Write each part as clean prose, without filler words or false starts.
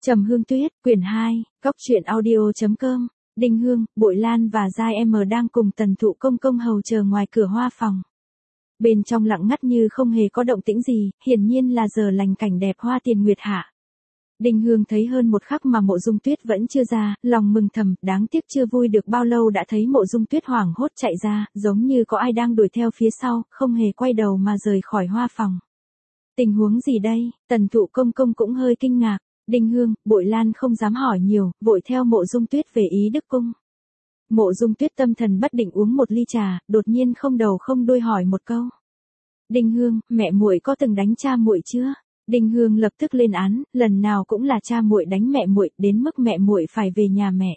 Trầm Hương Tuyết, quyển 2, góc truyện audio.com, Đinh Hương, Bội Lan và Giai Em đang cùng Tần Thụ Công công hầu chờ ngoài cửa hoa phòng. Bên trong lặng ngắt như không hề có động tĩnh gì, hiển nhiên là giờ lành cảnh đẹp hoa tiền nguyệt hạ. Đinh Hương thấy hơn một khắc mà Mộ Dung Tuyết vẫn chưa ra, lòng mừng thầm, đáng tiếc chưa vui được bao lâu đã thấy Mộ Dung Tuyết hoảng hốt chạy ra, giống như có ai đang đuổi theo phía sau, không hề quay đầu mà rời khỏi hoa phòng. Tình huống gì đây? Tần Thụ Công công cũng hơi kinh ngạc. Đinh Hương, Bội Lan không dám hỏi nhiều, vội theo Mộ Dung Tuyết về Ý Đức Cung. Mộ Dung Tuyết tâm thần bất định uống một ly trà, đột nhiên không đầu không đuôi hỏi một câu. Đinh Hương, mẹ muội có từng đánh cha muội chưa? Đinh Hương lập tức lên án, lần nào cũng là cha muội đánh mẹ muội, đến mức mẹ muội phải về nhà mẹ.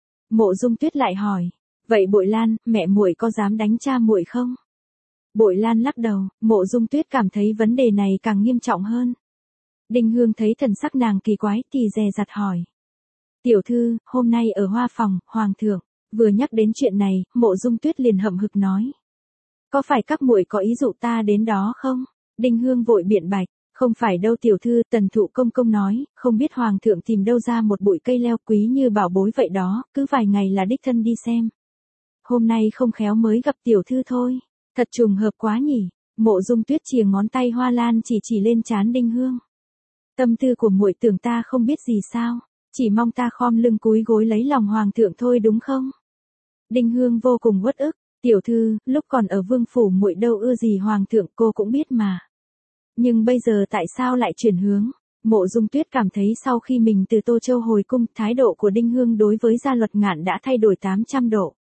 Mộ Dung Tuyết lại hỏi, vậy Bội Lan, mẹ muội có dám đánh cha muội không? Bội Lan lắc đầu, Mộ Dung Tuyết cảm thấy vấn đề này càng nghiêm trọng hơn. Đinh Hương thấy thần sắc nàng kỳ quái thì dè dặt hỏi. Tiểu thư, hôm nay ở hoa phòng, hoàng thượng, vừa nhắc đến chuyện này, Mộ Dung Tuyết liền hậm hực nói. Có phải các muội có ý dụ ta đến đó không? Đinh Hương vội biện bạch, không phải đâu tiểu thư, Tần Thụ Công công nói, không biết hoàng thượng tìm đâu ra một bụi cây leo quý như bảo bối vậy đó, cứ vài ngày là đích thân đi xem. Hôm nay không khéo mới gặp tiểu thư thôi, thật trùng hợp quá nhỉ. Mộ Dung Tuyết chìa ngón tay hoa lan chỉ lên trán Đinh Hương. Tâm tư của muội tưởng ta không biết gì sao, chỉ mong ta khom lưng cúi gối lấy lòng hoàng thượng thôi đúng không? Đinh Hương vô cùng uất ức, tiểu thư, lúc còn ở vương phủ muội đâu ưa gì hoàng thượng cô cũng biết mà. Nhưng bây giờ tại sao lại chuyển hướng? Mộ Dung Tuyết cảm thấy sau khi mình từ Tô Châu hồi cung, thái độ của Đinh Hương đối với Gia Luật Ngạn đã thay đổi 800 độ.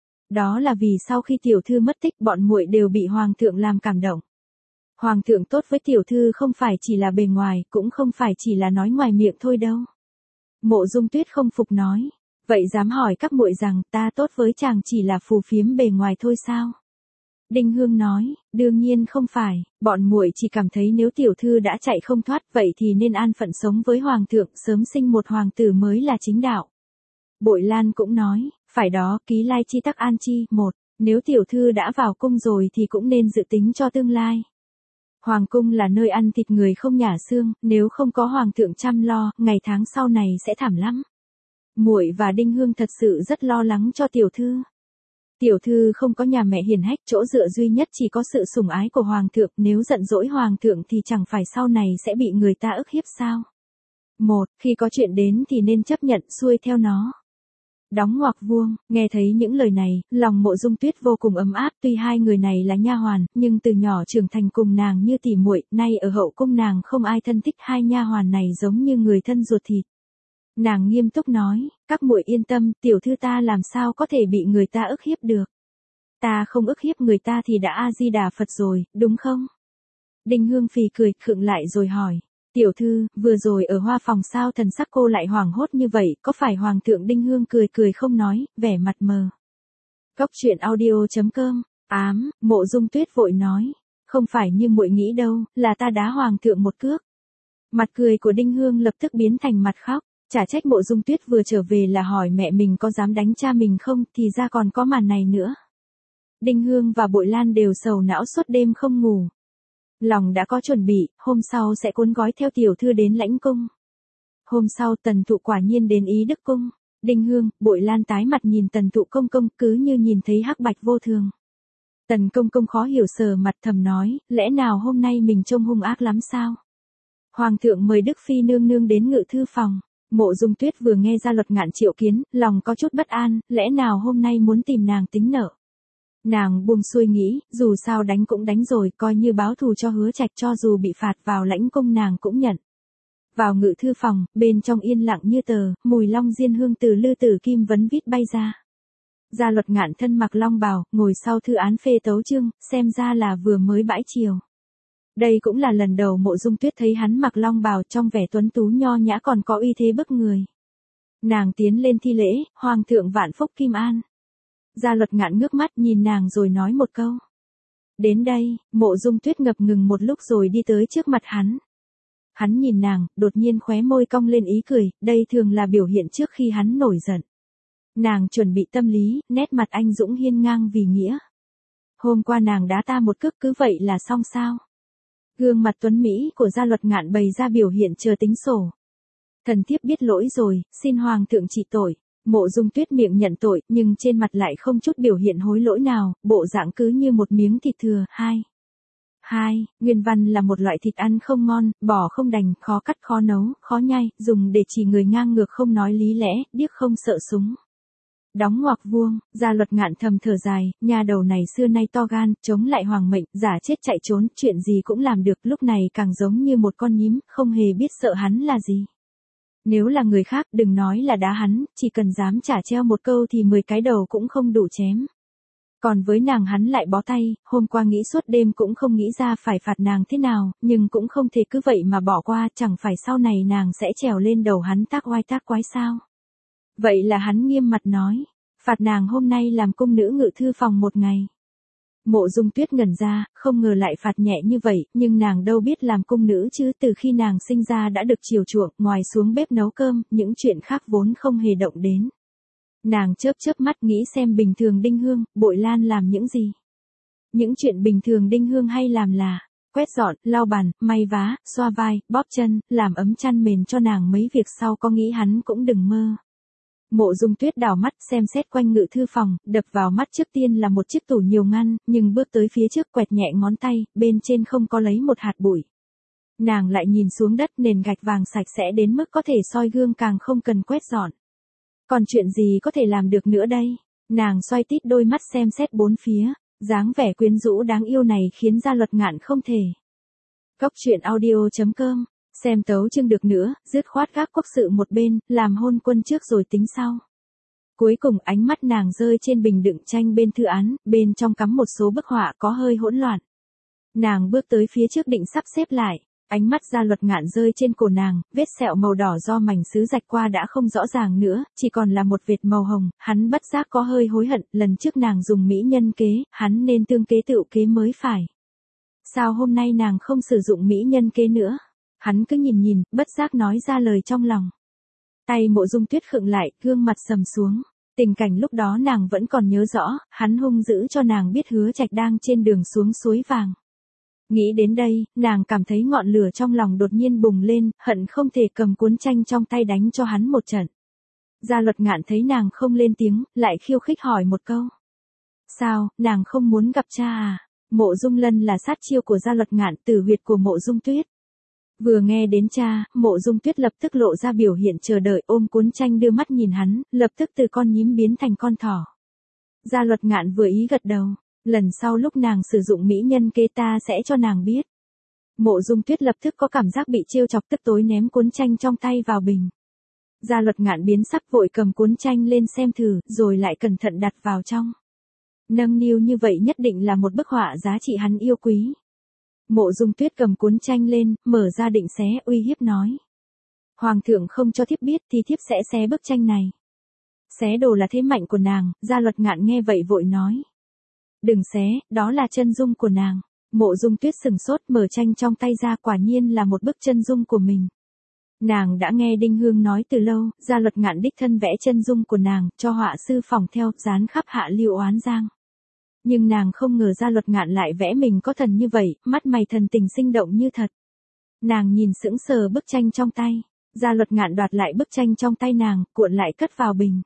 Đó là vì sau khi tiểu thư mất tích bọn muội đều bị hoàng thượng làm cảm động. Hoàng thượng tốt với tiểu thư không phải chỉ là bề ngoài, cũng không phải chỉ là nói ngoài miệng thôi đâu. Mộ Dung Tuyết không phục nói, vậy dám hỏi các muội rằng ta tốt với chàng chỉ là phù phiếm bề ngoài thôi sao? Đinh Hương nói, đương nhiên không phải, bọn muội chỉ cảm thấy nếu tiểu thư đã chạy không thoát vậy thì nên an phận sống với hoàng thượng, sớm sinh một hoàng tử mới là chính đạo. Bội Lan cũng nói, phải đó, ký lai chi tắc an chi, một, nếu tiểu thư đã vào cung rồi thì cũng nên dự tính cho tương lai. Hoàng cung là nơi ăn thịt người không nhả xương, nếu không có hoàng thượng chăm lo, ngày tháng sau này sẽ thảm lắm. Muội và Đinh Hương thật sự rất lo lắng cho tiểu thư. Tiểu thư không có nhà mẹ hiền hách, chỗ dựa duy nhất chỉ có sự sủng ái của hoàng thượng, nếu giận dỗi hoàng thượng thì chẳng phải sau này sẽ bị người ta ức hiếp sao? Một, khi có chuyện đến thì nên chấp nhận xuôi theo nó. Đóng ngoặc vuông, nghe thấy những lời này, lòng Mộ Dung Tuyết vô cùng ấm áp, tuy hai người này là nha hoàn, nhưng từ nhỏ trưởng thành cùng nàng như tỉ muội, nay ở hậu cung nàng không ai thân thích hai nha hoàn này giống như người thân ruột thịt. Nàng nghiêm túc nói, các muội yên tâm, tiểu thư ta làm sao có thể bị người ta ức hiếp được. Ta không ức hiếp người ta thì đã A-di-đà Phật rồi, đúng không? Đinh Hương phì cười, khựng lại rồi hỏi. Tiểu thư, vừa rồi ở hoa phòng sao thần sắc cô lại hoảng hốt như vậy, có phải hoàng thượng? Đinh Hương cười không nói, vẻ mặt mờ. Góc truyện audio.com, Mộ Dung Tuyết vội nói, không phải như muội nghĩ đâu, là ta đá hoàng thượng một cước. Mặt cười của Đinh Hương lập tức biến thành mặt khóc, chả trách Mộ Dung Tuyết vừa trở về là hỏi mẹ mình có dám đánh cha mình không, thì ra còn có màn này nữa. Đinh Hương và Bội Lan đều sầu não suốt đêm không ngủ. Lòng đã có chuẩn bị, hôm sau sẽ cuốn gói theo tiểu thư đến lãnh cung. Hôm sau Tần Thụ quả nhiên đến Ý Đức Cung. Đinh Hương, Bội Lan tái mặt nhìn Tần Thụ công công cứ như nhìn thấy hắc bạch vô thường. Tần công công khó hiểu sờ mặt thầm nói, lẽ nào hôm nay mình trông hung ác lắm sao? Hoàng thượng mời Đức Phi nương nương đến ngự thư phòng. Mộ Dung Tuyết vừa nghe Gia Luật Ngạn triệu kiến, lòng có chút bất an, lẽ nào hôm nay muốn tìm nàng tính nợ. Nàng buông xuôi nghĩ, dù sao đánh cũng đánh rồi, coi như báo thù cho Hứa Trạch, cho dù bị phạt vào lãnh cung nàng cũng nhận. Vào ngự thư phòng, bên trong yên lặng như tờ, mùi long diên hương từ lư tử kim vấn vít bay ra. Gia Luật Ngạn thân mặc long bào, ngồi sau thư án phê tấu chương, xem ra là vừa mới bãi chiều. Đây cũng là lần đầu Mộ Dung Tuyết thấy hắn mặc long bào, trong vẻ tuấn tú nho nhã còn có uy thế bức người. Nàng tiến lên thi lễ, hoàng thượng vạn phúc kim an. Gia Luật Ngạn ngước mắt nhìn nàng rồi nói một câu. Đến đây, Mộ Dung Tuyết ngập ngừng một lúc rồi đi tới trước mặt hắn. Hắn nhìn nàng, đột nhiên khóe môi cong lên ý cười, đây thường là biểu hiện trước khi hắn nổi giận. Nàng chuẩn bị tâm lý, nét mặt anh dũng hiên ngang vì nghĩa. Hôm qua nàng đá ta một cước cứ vậy là xong sao? Gương mặt tuấn Mỹ của Gia Luật Ngạn bày ra biểu hiện chờ tính sổ. Thần thiếp biết lỗi rồi, xin hoàng thượng trị tội. Mộ Dung Tuyết miệng nhận tội, nhưng trên mặt lại không chút biểu hiện hối lỗi nào, bộ dạng cứ như một miếng thịt thừa. Nguyên văn là một loại thịt ăn không ngon, bỏ không đành, khó cắt khó nấu, khó nhai, dùng để chỉ người ngang ngược không nói lý lẽ, điếc không sợ súng. Đóng ngoặc vuông, Gia Luật Ngạn thầm thở dài, nhà đầu này xưa nay to gan, chống lại hoàng mệnh, giả chết chạy trốn, chuyện gì cũng làm được, lúc này càng giống như một con nhím, không hề biết sợ hắn là gì. Nếu là người khác, đừng nói là đá hắn, chỉ cần dám trả treo một câu thì 10 cái đầu cũng không đủ chém. Còn với nàng hắn lại bó tay, hôm qua nghĩ suốt đêm cũng không nghĩ ra phải phạt nàng thế nào, nhưng cũng không thể cứ vậy mà bỏ qua, chẳng phải sau này nàng sẽ trèo lên đầu hắn tác oai tác quái sao. Vậy là hắn nghiêm mặt nói, phạt nàng hôm nay làm cung nữ ngự thư phòng 1 ngày. Mộ Dung Tuyết ngẩn ra, không ngờ lại phạt nhẹ như vậy, nhưng nàng đâu biết làm cung nữ chứ, từ khi nàng sinh ra đã được chiều chuộng, ngoài xuống bếp nấu cơm, những chuyện khác vốn không hề động đến. Nàng chớp chớp mắt nghĩ xem bình thường Đinh Hương, Bội Lan làm những gì. Những chuyện bình thường Đinh Hương hay làm là quét dọn, lau bàn, may vá, xoa vai, bóp chân, làm ấm chăn mền cho nàng, mấy việc sau có nghĩ hắn cũng đừng mơ. Mộ Dung Tuyết đảo mắt xem xét quanh ngự thư phòng, đập vào mắt trước tiên là một chiếc tủ nhiều ngăn, nhưng bước tới phía trước quẹt nhẹ ngón tay, bên trên không có lấy một hạt bụi. Nàng lại nhìn xuống đất, nền gạch vàng sạch sẽ đến mức có thể soi gương, càng không cần quét dọn. Còn chuyện gì có thể làm được nữa đây? Nàng xoay tít đôi mắt xem xét bốn phía, dáng vẻ quyến rũ đáng yêu này khiến Gia Luật Ngạn không thể. Góc truyện audio.com, xem tấu chương được nữa, dứt khoát gác quốc sự một bên, làm hôn quân trước rồi tính sau. Cuối cùng ánh mắt nàng rơi trên bình đựng tranh bên thư án, bên trong cắm một số bức họa có hơi hỗn loạn. Nàng bước tới phía trước định sắp xếp lại. Ánh mắt Gia Luật Ngạn rơi trên cổ nàng, vết sẹo màu đỏ do mảnh sứ rạch qua đã không rõ ràng nữa, chỉ còn là một vệt màu hồng, hắn bất giác có hơi hối hận, lần trước nàng dùng mỹ nhân kế, hắn nên tương kế tựu kế mới phải. Sao hôm nay nàng không sử dụng mỹ nhân kế nữa? Hắn cứ nhìn, bất giác nói ra lời trong lòng. Tay Mộ Dung Tuyết khựng lại, gương mặt sầm xuống. Tình cảnh lúc đó nàng vẫn còn nhớ rõ, hắn hung dữ cho nàng biết Hứa Trạch đang trên đường xuống suối vàng. Nghĩ đến đây, nàng cảm thấy ngọn lửa trong lòng đột nhiên bùng lên, hận không thể cầm cuốn tranh trong tay đánh cho hắn một trận. Gia Luật Ngạn thấy nàng không lên tiếng, lại khiêu khích hỏi một câu. Sao, nàng không muốn gặp cha à? Mộ Dung Lân là sát chiêu của Gia Luật Ngạn, tử huyệt của Mộ Dung Tuyết. Vừa nghe đến cha, Mộ Dung Tuyết lập tức lộ ra biểu hiện chờ đợi, ôm cuốn tranh đưa mắt nhìn hắn, lập tức từ con nhím biến thành con thỏ. Gia Luật Ngạn vừa ý gật đầu. Lần sau lúc nàng sử dụng mỹ nhân kế ta sẽ cho nàng biết. Mộ Dung Tuyết lập tức có cảm giác bị trêu chọc, tức tối ném cuốn tranh trong tay vào bình. Gia Luật Ngạn biến sắc vội cầm cuốn tranh lên xem thử, rồi lại cẩn thận đặt vào trong. Nâng niu như vậy nhất định là một bức họa giá trị hắn yêu quý. Mộ Dung Tuyết cầm cuốn tranh lên, mở ra định xé, uy hiếp nói. Hoàng thượng không cho thiếp biết thì thiếp sẽ xé bức tranh này. Xé đồ là thế mạnh của nàng, Gia Luật Ngạn nghe vậy vội nói. Đừng xé, đó là chân dung của nàng. Mộ Dung Tuyết sừng sốt, mở tranh trong tay ra, quả nhiên là một bức chân dung của mình. Nàng đã nghe Đinh Hương nói từ lâu, Gia Luật Ngạn đích thân vẽ chân dung của nàng, cho họa sư phỏng theo, dán khắp Hạ Lưu Oán Giang. Nhưng nàng không ngờ Gia Luật Ngạn lại vẽ mình có thần như vậy, mắt mày thần tình sinh động như thật. Nàng nhìn sững sờ bức tranh trong tay. Gia Luật Ngạn đoạt lại bức tranh trong tay nàng, cuộn lại cất vào bình.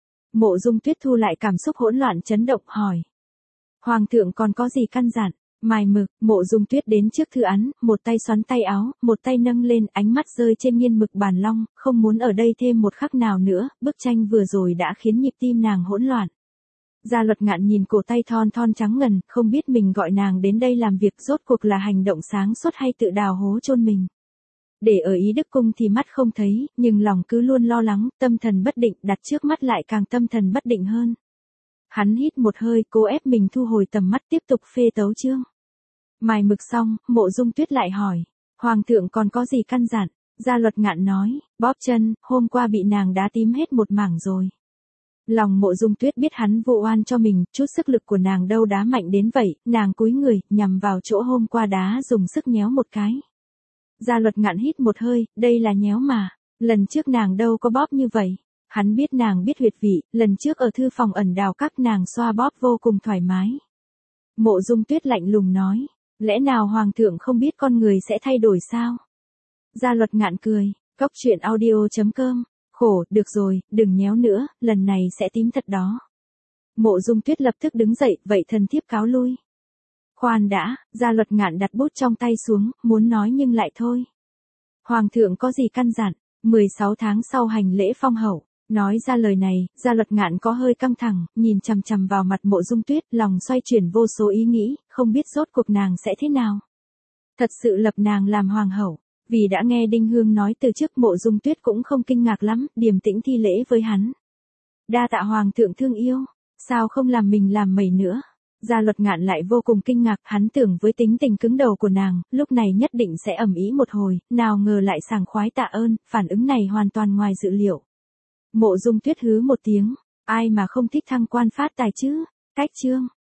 Mộ Dung Tuyết thu lại cảm xúc hỗn loạn chấn động, hỏi. Hoàng thượng còn có gì căn dặn? Mài mực, Mộ Dung Tuyết đến trước thư án, một tay xoắn tay áo, một tay nâng lên, ánh mắt rơi trên nghiên mực bàn long, không muốn ở đây thêm một khắc nào nữa, bức tranh vừa rồi đã khiến nhịp tim nàng hỗn loạn. Gia Luật Ngạn nhìn cổ tay thon thon trắng ngần, không biết mình gọi nàng đến đây làm việc rốt cuộc là hành động sáng suốt hay tự đào hố chôn mình. Để ở Ý Đức Cung thì mắt không thấy, nhưng lòng cứ luôn lo lắng, tâm thần bất định, đặt trước mắt lại càng tâm thần bất định hơn. Hắn hít một hơi, cố ép mình thu hồi tầm mắt, tiếp tục phê tấu chương. Mài mực xong, Mộ Dung Tuyết lại hỏi. Hoàng thượng còn có gì căn dặn? Gia Luật Ngạn nói, bóp chân, hôm qua bị nàng đá tím hết một mảng rồi. Lòng Mộ Dung Tuyết biết hắn vụ oan cho mình, chút sức lực của nàng đâu đá mạnh đến vậy, nàng cúi người, nhằm vào chỗ hôm qua đá dùng sức nhéo một cái. Gia Luật Ngạn hít một hơi, đây là nhéo mà, lần trước nàng đâu có bóp như vậy. Hắn biết nàng biết huyệt vị, lần trước ở thư phòng ẩn đào các nàng xoa bóp vô cùng thoải mái. Mộ Dung Tuyết lạnh lùng nói, lẽ nào Hoàng thượng không biết con người sẽ thay đổi sao? Gia Luật Ngạn cười, Cóc truyện audio.com. Khổ, được rồi, đừng nhéo nữa, lần này sẽ tím thật đó. Mộ Dung Tuyết lập tức đứng dậy, vậy thần thiếp cáo lui. Khoan đã, Gia Luật Ngạn đặt bút trong tay xuống, muốn nói nhưng lại thôi. Hoàng thượng có gì căn dặn, 16 tháng sau hành lễ phong hậu. Nói ra lời này, Gia Luật Ngạn có hơi căng thẳng, nhìn chằm chằm vào mặt Mộ Dung Tuyết, lòng xoay chuyển vô số ý nghĩ, không biết rốt cuộc nàng sẽ thế nào. Thật sự lập nàng làm hoàng hậu, vì đã nghe Đinh Hương nói từ trước, Mộ Dung Tuyết cũng không kinh ngạc lắm, điềm tĩnh thi lễ với hắn. Đa tạ hoàng thượng thương yêu, sao không làm mình làm mẩy nữa. Gia Luật Ngạn lại vô cùng kinh ngạc, hắn tưởng với tính tình cứng đầu của nàng, lúc này nhất định sẽ ầm ĩ một hồi, nào ngờ lại sảng khoái tạ ơn, phản ứng này hoàn toàn ngoài dự liệu. Mộ Dung Tuyết hứ một tiếng, ai mà không thích thăng quan phát tài chứ. Cách chương